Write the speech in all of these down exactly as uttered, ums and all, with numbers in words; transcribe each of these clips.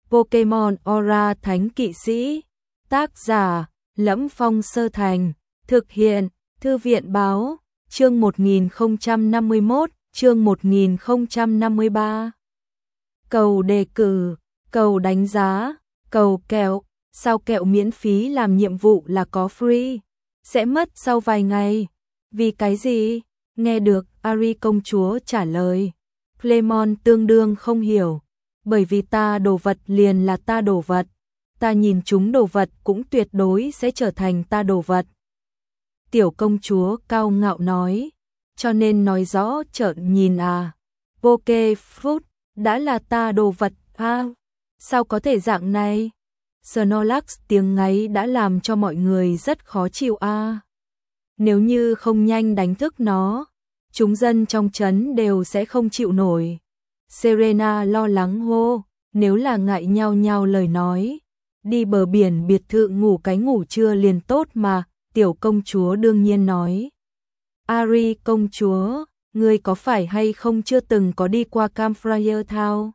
Pokemon Aura Thánh Kỵ Sĩ. Tác giả: Lẫm Phong Sơ Thành. Thực hiện: Thư viện báo. Chương một nghìn không trăm năm mươi mốt, chương một nghìn không trăm năm mươi ba. Cầu đề cử, cầu đánh giá, cầu kẹo. Sao kẹo miễn phí làm nhiệm vụ là có free? Sẽ mất sau vài ngày. Vì cái gì? Nghe được Ari công chúa trả lời. Clemon tương đương không hiểu. Bởi vì ta đồ vật liền là ta đồ vật. Ta nhìn chúng đồ vật cũng tuyệt đối sẽ trở thành ta đồ vật. Tiểu công chúa cao ngạo nói. Cho nên nói rõ trợn nhìn à. Pokéfood đã là ta đồ vật à? Sao có thể dạng này? Snorlax tiếng ngáy đã làm cho mọi người rất khó chịu à. Nếu như không nhanh đánh thức nó, chúng dân trong trấn đều sẽ không chịu nổi. Serena lo lắng hô, nếu là ngại nhau nhau lời nói, đi bờ biển biệt thự ngủ cái ngủ trưa liền tốt mà. Tiểu công chúa đương nhiên nói. Ari công chúa, ngươi có phải hay không chưa từng có đi qua Campfire Town?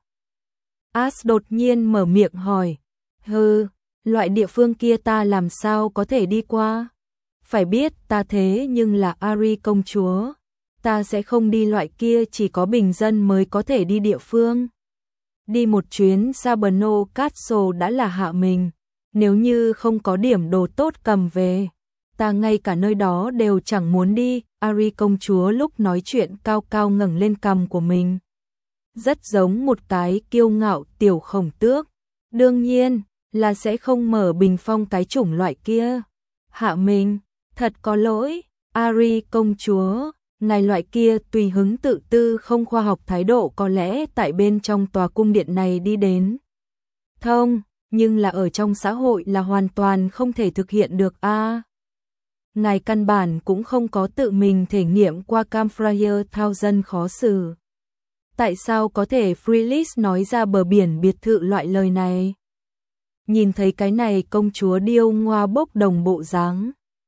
Ash đột nhiên mở miệng hỏi. Hừ, loại địa phương kia ta làm sao có thể đi qua? Phải biết ta thế nhưng là Ari công chúa. Ta sẽ không đi loại kia, chỉ có bình dân mới có thể đi địa phương. Đi một chuyến Sabano Castle đã là hạ mình. Nếu như không có điểm đồ tốt cầm về, ta ngay cả nơi đó đều chẳng muốn đi. Ari công chúa lúc nói chuyện cao cao ngẩng lên cằm của mình. Rất giống một cái kiêu ngạo tiểu khổng tước. Đương nhiên là sẽ không mở bình phong cái chủng loại kia. Hạ mình, thật có lỗi, Ari công chúa. Ngài loại kia tùy hứng tự tư không khoa học thái độ có lẽ tại bên trong tòa cung điện này đi đến thông, nhưng là ở trong xã hội là hoàn toàn không thể thực hiện được a. À, ngài căn bản cũng không có tự mình thể nghiệm qua Campfire Town dân khó xử. Tại sao có thể freelist nói ra bờ biển biệt thự loại lời này? Nhìn thấy cái này công chúa điêu ngoa bốc đồng bộ dáng.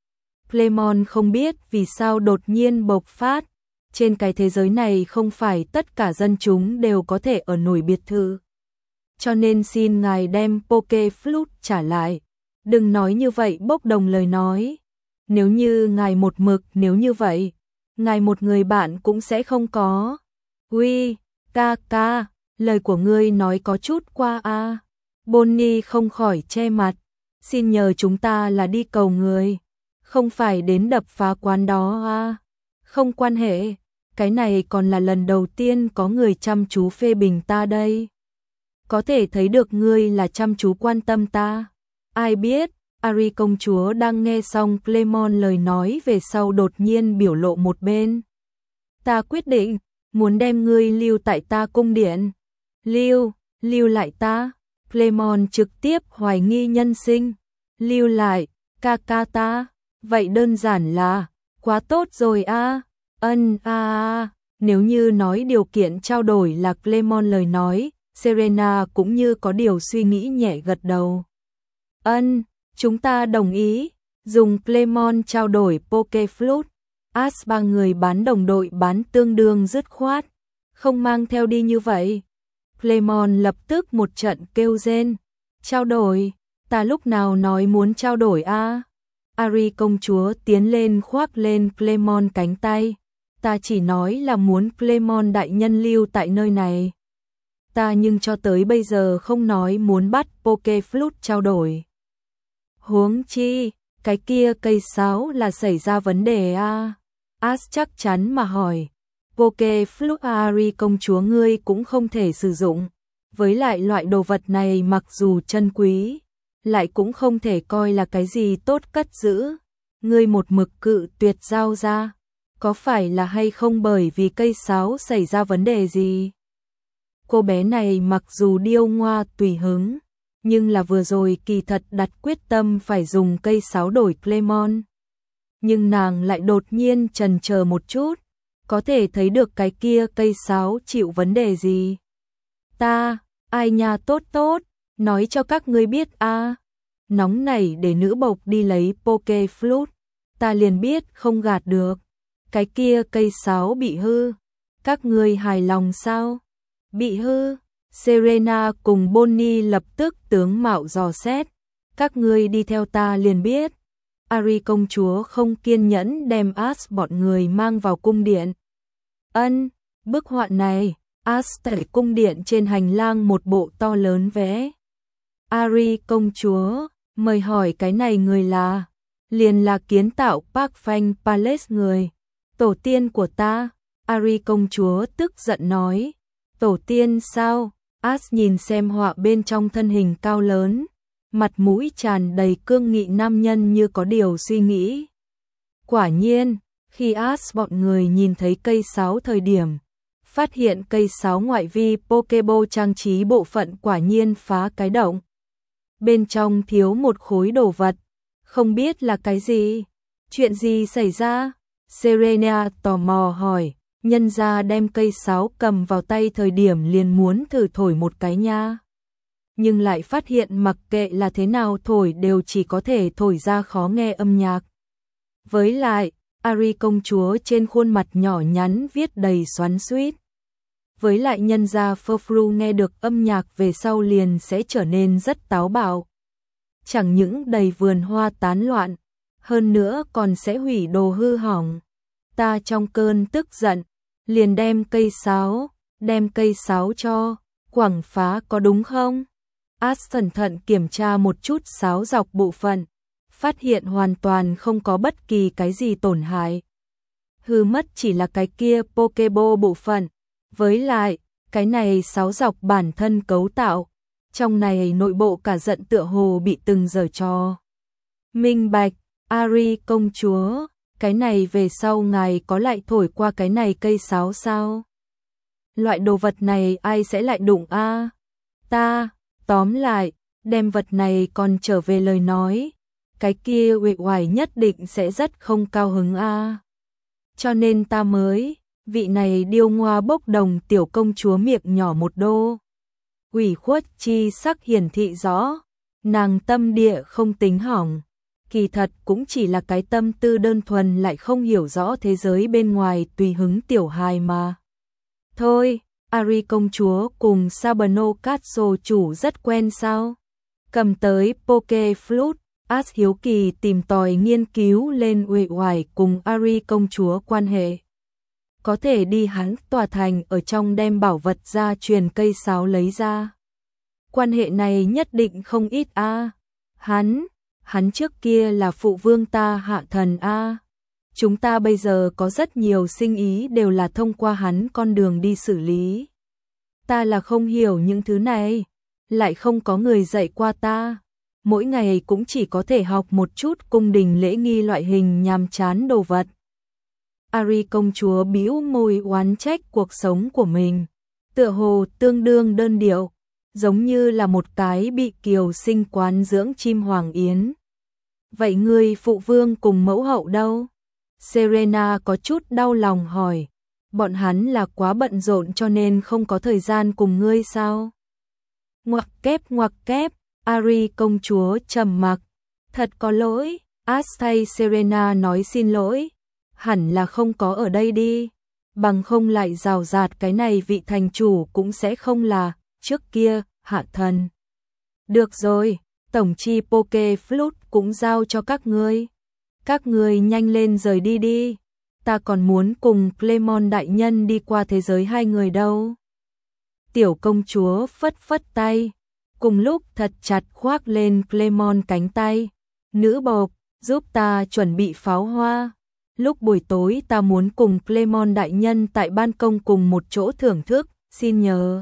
Clemon không biết vì sao đột nhiên bộc phát. Trên cái thế giới này không phải tất cả dân chúng đều có thể ở nổi biệt thự. Cho nên xin ngài đem Pokéflute trả lại. Đừng nói như vậy bốc đồng lời nói. Nếu như ngài một mực nếu như vậy, ngài một người bạn cũng sẽ không có. Uy, ca ca, lời của ngươi nói có chút qua a. À. Bonnie không khỏi che mặt. Xin nhờ chúng ta là đi cầu người. Không phải đến đập phá quán đó à. Không quan hệ, cái này còn là lần đầu tiên có người chăm chú phê bình ta đây. Có thể thấy được ngươi là chăm chú quan tâm ta. Ai biết, Ari công chúa đang nghe xong Clemon lời nói về sau đột nhiên biểu lộ một bên. Ta quyết định, muốn đem ngươi lưu tại ta cung điện. Lưu, lưu lại ta. Clemon trực tiếp hoài nghi nhân sinh. Lưu lại, ca ca ta. Vậy đơn giản là, quá tốt rồi a. À. Ân a a, nếu như nói điều kiện trao đổi là Clemon lời nói, Serena cũng như có điều suy nghĩ nhẹ gật đầu. Ân, chúng ta đồng ý, dùng Clemon trao đổi Pokéflute. Ash ba người bán đồng đội bán tương đương dứt khoát, không mang theo đi như vậy. Clemon lập tức một trận kêu rên, trao đổi, ta lúc nào nói muốn trao đổi a? À? Ari công chúa tiến lên khoác lên Clemon cánh tay. Ta chỉ nói là muốn Clemon đại nhân lưu tại nơi này. Ta nhưng cho tới bây giờ không nói muốn bắt Pokéflute trao đổi. Huống chi, cái kia cây sáo là xảy ra vấn đề a. À? Ash chắc chắn mà hỏi. Pokéflute Ari công chúa ngươi cũng không thể sử dụng. Với lại loại đồ vật này mặc dù chân quý, lại cũng không thể coi là cái gì tốt cất giữ. Ngươi một mực cự tuyệt giao ra, có phải là hay không bởi vì cây sáo xảy ra vấn đề gì? Cô bé này mặc dù điêu ngoa tùy hứng, nhưng là vừa rồi kỳ thật đặt quyết tâm phải dùng cây sáo đổi Clemon. Nhưng nàng lại đột nhiên chần chờ một chút, có thể thấy được cái kia cây sáo chịu vấn đề gì. Ta, ai nha tốt tốt, nói cho các ngươi biết a. À. Nóng nảy để nữ bộc đi lấy Pokéflute, ta liền biết không gạt được. Cái kia cây sáo bị hư, các ngươi hài lòng sao? Bị hư? Serena cùng Bonnie lập tức tướng mạo dò xét. Các ngươi đi theo ta liền biết. Ari công chúa không kiên nhẫn đem As bọn người mang vào cung điện. Ân, bức họa này, As tại cung điện trên hành lang một bộ to lớn vẽ. Ari công chúa, mời hỏi cái này người là, liền là kiến tạo Park Fang Palace người. Tổ tiên của ta, Ari công chúa tức giận nói. Tổ tiên sao? As nhìn xem họa bên trong thân hình cao lớn, mặt mũi tràn đầy cương nghị nam nhân như có điều suy nghĩ. Quả nhiên, khi As bọn người nhìn thấy cây sáo thời điểm, phát hiện cây sáo ngoại vi Pokeball trang trí bộ phận quả nhiên phá cái động. Bên trong thiếu một khối đồ vật, không biết là cái gì. Chuyện gì xảy ra? Serena tò mò hỏi. Nhân ra đem cây sáo cầm vào tay thời điểm liền muốn thử thổi một cái nha. Nhưng lại phát hiện mặc kệ là thế nào thổi đều chỉ có thể thổi ra khó nghe âm nhạc. Với lại, Ari công chúa trên khuôn mặt nhỏ nhắn viết đầy xoắn xuýt. Với lại nhân ra Furfru nghe được âm nhạc về sau liền sẽ trở nên rất táo bạo. Chẳng những đầy vườn hoa tán loạn, hơn nữa còn sẽ hủy đồ hư hỏng. Ta trong cơn tức giận, liền đem cây sáo, đem cây sáo cho, quẳng phá có đúng không? As cẩn thận kiểm tra một chút sáo dọc bộ phận, phát hiện hoàn toàn không có bất kỳ cái gì tổn hại. Hư mất chỉ là cái kia Pokeball bộ phận, với lại, cái này sáo dọc bản thân cấu tạo, trong này nội bộ cả giận tựa hồ bị từng giở trò. Minh bạch, Ari công chúa, cái này về sau ngài có lại thổi qua cái này cây sáo sao? Loại đồ vật này ai sẽ lại đụng a? À? Ta, tóm lại, đem vật này còn trở về lời nói, cái kia uể oải nhất định sẽ rất không cao hứng a. À? Cho nên ta mới, vị này điêu ngoa bốc đồng tiểu công chúa miệng nhỏ một đô. Ủy khuất chi sắc hiển thị rõ, nàng tâm địa không tính hỏng. Kỳ thật cũng chỉ là cái tâm tư đơn thuần lại không hiểu rõ thế giới bên ngoài tùy hứng tiểu hài mà. Thôi, Ari công chúa cùng Sabano Castle chủ rất quen sao? Cầm tới Poke Flute, As hiếu kỳ tìm tòi nghiên cứu lên uể oải cùng Ari công chúa quan hệ. Có thể đi hắn tòa thành ở trong đem bảo vật ra truyền cây sáo lấy ra. Quan hệ này nhất định không ít a. À. Hắn Hắn trước kia là phụ vương ta hạ thần a. Chúng ta bây giờ có rất nhiều sinh ý đều là thông qua hắn con đường đi xử lý. Ta là không hiểu những thứ này, lại không có người dạy qua ta. Mỗi ngày cũng chỉ có thể học một chút cung đình lễ nghi loại hình nhàm chán đồ vật. Ari công chúa bĩu môi oán trách cuộc sống của mình, tựa hồ tương đương đơn điệu, giống như là một cái bị kiều sinh quán dưỡng chim hoàng yến. Vậy ngươi phụ vương cùng mẫu hậu đâu? Serena có chút đau lòng hỏi, bọn hắn là quá bận rộn cho nên không có thời gian cùng ngươi sao? Ngoặc kép ngoặc kép, Ari công chúa trầm mặc, thật có lỗi, As thay Serena nói xin lỗi, hẳn là không có ở đây đi, bằng không lại rào rạt cái này vị thành chủ cũng sẽ không là, trước kia, hạ thần. Được rồi, tổng chi Poke Flute cũng giao cho các ngươi. Các ngươi nhanh lên rời đi đi, ta còn muốn cùng Clemon đại nhân đi qua thế giới hai người đâu. Tiểu công chúa phất phất tay, cùng lúc thật chặt khoác lên Clemon cánh tay. Nữ bộc, giúp ta chuẩn bị pháo hoa. Lúc buổi tối ta muốn cùng Clemon đại nhân tại ban công cùng một chỗ thưởng thức, xin nhờ.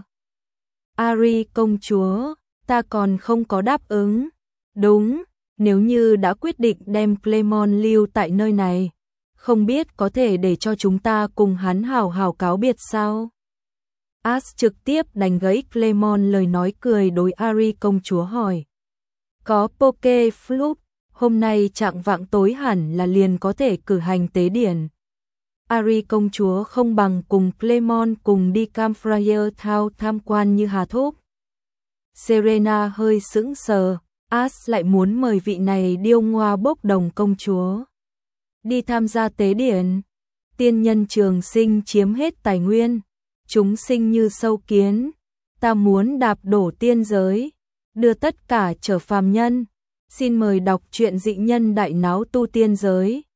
Ari công chúa, ta còn không có đáp ứng. Đúng, nếu như đã quyết định đem Clemon lưu tại nơi này, không biết có thể để cho chúng ta cùng hắn hào hào cáo biệt sao? As trực tiếp đánh gãy Clemon lời nói cười đối Ari công chúa hỏi. Có Poke Flute, hôm nay trạng vạng tối hẳn là liền có thể cử hành tế điển. Ari công chúa không bằng cùng Clemon cùng đi Campfire Town tham quan như hà thúc. Serena hơi sững sờ, As lại muốn mời vị này điêu ngoa bốc đồng công chúa đi tham gia tế điển. Tiên nhân trường sinh chiếm hết tài nguyên, chúng sinh như sâu kiến, ta muốn đạp đổ tiên giới, đưa tất cả trở phàm nhân. Xin mời đọc truyện Dị Nhân Đại Náo Tu Tiên Giới.